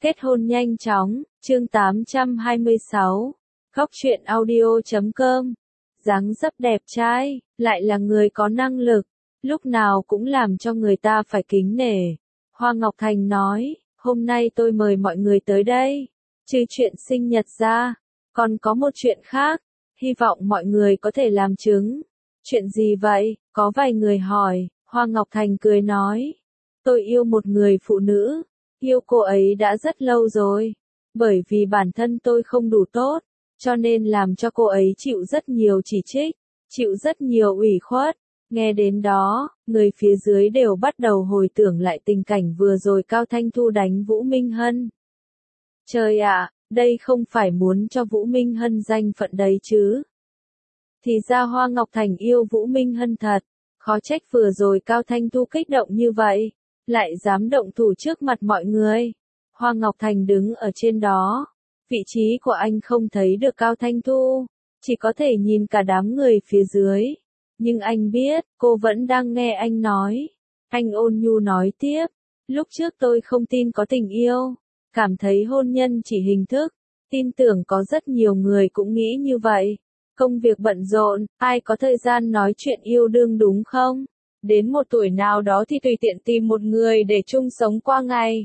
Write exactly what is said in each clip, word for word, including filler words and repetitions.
Kết hôn nhanh chóng, chương tám trăm hai mươi sáu. Góc truyện audio chấm com. Dáng dấp đẹp trai, lại là người có năng lực, lúc nào cũng làm cho người ta phải kính nể. Hoa Ngọc Thành nói, hôm nay tôi mời mọi người tới đây, trừ chuyện sinh nhật ra, còn có một chuyện khác, hy vọng mọi người có thể làm chứng. Chuyện gì vậy? Có vài người hỏi. Hoa Ngọc Thành cười nói, tôi yêu một người phụ nữ, yêu cô ấy đã rất lâu rồi, bởi vì bản thân tôi không đủ tốt, cho nên làm cho cô ấy chịu rất nhiều chỉ trích, chịu rất nhiều ủy khuất. Nghe đến đó, người phía dưới đều bắt đầu hồi tưởng lại tình cảnh vừa rồi Cao Thanh Thu đánh Vũ Minh Hân. Trời ạ, đây không phải muốn cho Vũ Minh Hân danh phận đấy chứ. Thì ra Hoa Ngọc Thành yêu Vũ Minh Hân thật, khó trách vừa rồi Cao Thanh Thu kích động như vậy, lại dám động thủ trước mặt mọi người. Hoa Ngọc Thành đứng ở trên đó, vị trí của anh không thấy được Cao Thanh Thu, chỉ có thể nhìn cả đám người phía dưới. Nhưng anh biết, cô vẫn đang nghe anh nói. Anh ôn nhu nói tiếp, lúc trước tôi không tin có tình yêu, cảm thấy hôn nhân chỉ hình thức, tin tưởng có rất nhiều người cũng nghĩ như vậy. Công việc bận rộn, ai có thời gian nói chuyện yêu đương đúng không? Đến một tuổi nào đó thì tùy tiện tìm một người để chung sống qua ngày.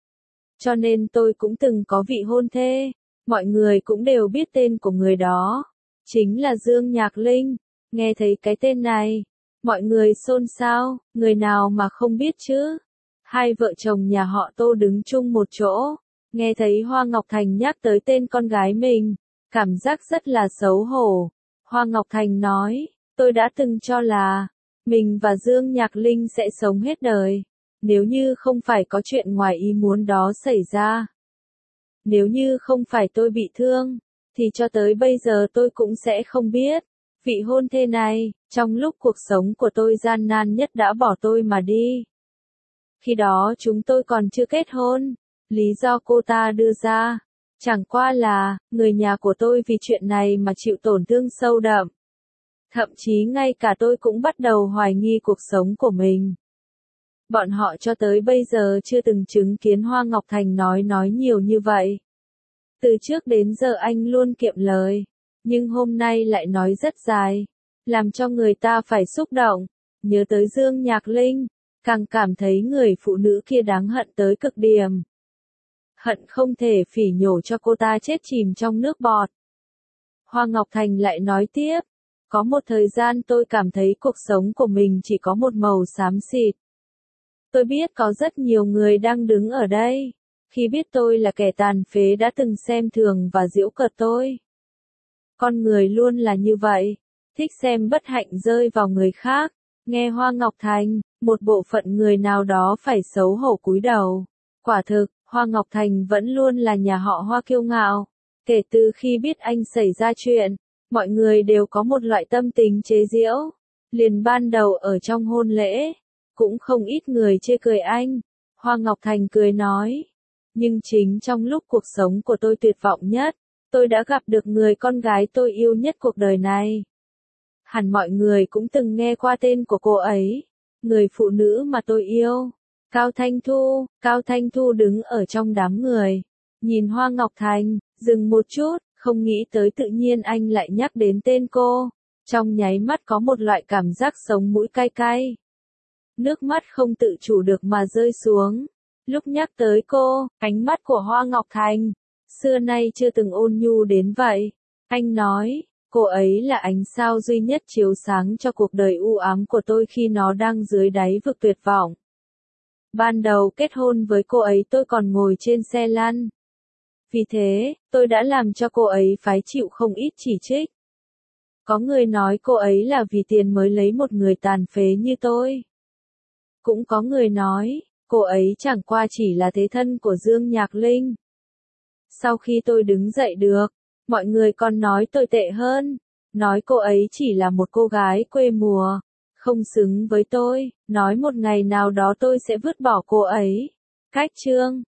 Cho nên tôi cũng từng có vị hôn thê, mọi người cũng đều biết tên của người đó, chính là Dương Nhạc Linh. Nghe thấy cái tên này, mọi người xôn xao, người nào mà không biết chứ? Hai vợ chồng nhà họ Tô đứng chung một chỗ, nghe thấy Hoa Ngọc Thành nhắc tới tên con gái mình, cảm giác rất là xấu hổ. Hoa Ngọc Thành nói, tôi đã từng cho là, mình và Dương Nhạc Linh sẽ sống hết đời, nếu như không phải có chuyện ngoài ý muốn đó xảy ra. Nếu như không phải tôi bị thương, thì cho tới bây giờ tôi cũng sẽ không biết. Vị hôn thê này, trong lúc cuộc sống của tôi gian nan nhất đã bỏ tôi mà đi. Khi đó chúng tôi còn chưa kết hôn, lý do cô ta đưa ra, chẳng qua là, người nhà của tôi vì chuyện này mà chịu tổn thương sâu đậm. Thậm chí ngay cả tôi cũng bắt đầu hoài nghi cuộc sống của mình. Bọn họ cho tới bây giờ chưa từng chứng kiến Hoa Ngọc Thành nói nói nhiều như vậy. Từ trước đến giờ anh luôn kiệm lời, nhưng hôm nay lại nói rất dài, làm cho người ta phải xúc động. Nhớ tới Dương Nhạc Linh, càng cảm thấy người phụ nữ kia đáng hận tới cực điểm. Hận không thể phỉ nhổ cho cô ta chết chìm trong nước bọt. Hoa Ngọc Thành lại nói tiếp, có một thời gian tôi cảm thấy cuộc sống của mình chỉ có một màu xám xịt. Tôi biết có rất nhiều người đang đứng ở đây, khi biết tôi là kẻ tàn phế đã từng xem thường và giễu cợt tôi. Con người luôn là như vậy, thích xem bất hạnh rơi vào người khác. Nghe Hoa Ngọc Thành, một bộ phận người nào đó phải xấu hổ cúi đầu. Quả thực, Hoa Ngọc Thành vẫn luôn là nhà họ Hoa kiêu ngạo. Kể từ khi biết anh xảy ra chuyện, mọi người đều có một loại tâm tình chế giễu. Liền ban đầu ở trong hôn lễ, cũng không ít người chê cười anh. Hoa Ngọc Thành cười nói, nhưng chính trong lúc cuộc sống của tôi tuyệt vọng nhất, tôi đã gặp được người con gái tôi yêu nhất cuộc đời này. Hẳn mọi người cũng từng nghe qua tên của cô ấy, người phụ nữ mà tôi yêu, Cao Thanh Thu. Cao Thanh Thu đứng ở trong đám người, nhìn Hoa Ngọc Thành, dừng một chút, không nghĩ tới tự nhiên anh lại nhắc đến tên cô. Trong nháy mắt có một loại cảm giác sống mũi cay cay. Nước mắt không tự chủ được mà rơi xuống. Lúc nhắc tới cô, ánh mắt của Hoa Ngọc Thành, xưa nay chưa từng ôn nhu đến vậy. Anh nói, cô ấy là ánh sao duy nhất chiếu sáng cho cuộc đời u ám của tôi khi nó đang dưới đáy vực tuyệt vọng. Ban đầu kết hôn với cô ấy tôi còn ngồi trên xe lăn. Vì thế, tôi đã làm cho cô ấy phải chịu không ít chỉ trích. Có người nói cô ấy là vì tiền mới lấy một người tàn phế như tôi. Cũng có người nói, cô ấy chẳng qua chỉ là thế thân của Dương Nhạc Linh. Sau khi tôi đứng dậy được, mọi người còn nói tôi tệ hơn, nói cô ấy chỉ là một cô gái quê mùa, không xứng với tôi, nói một ngày nào đó tôi sẽ vứt bỏ cô ấy. Cách chương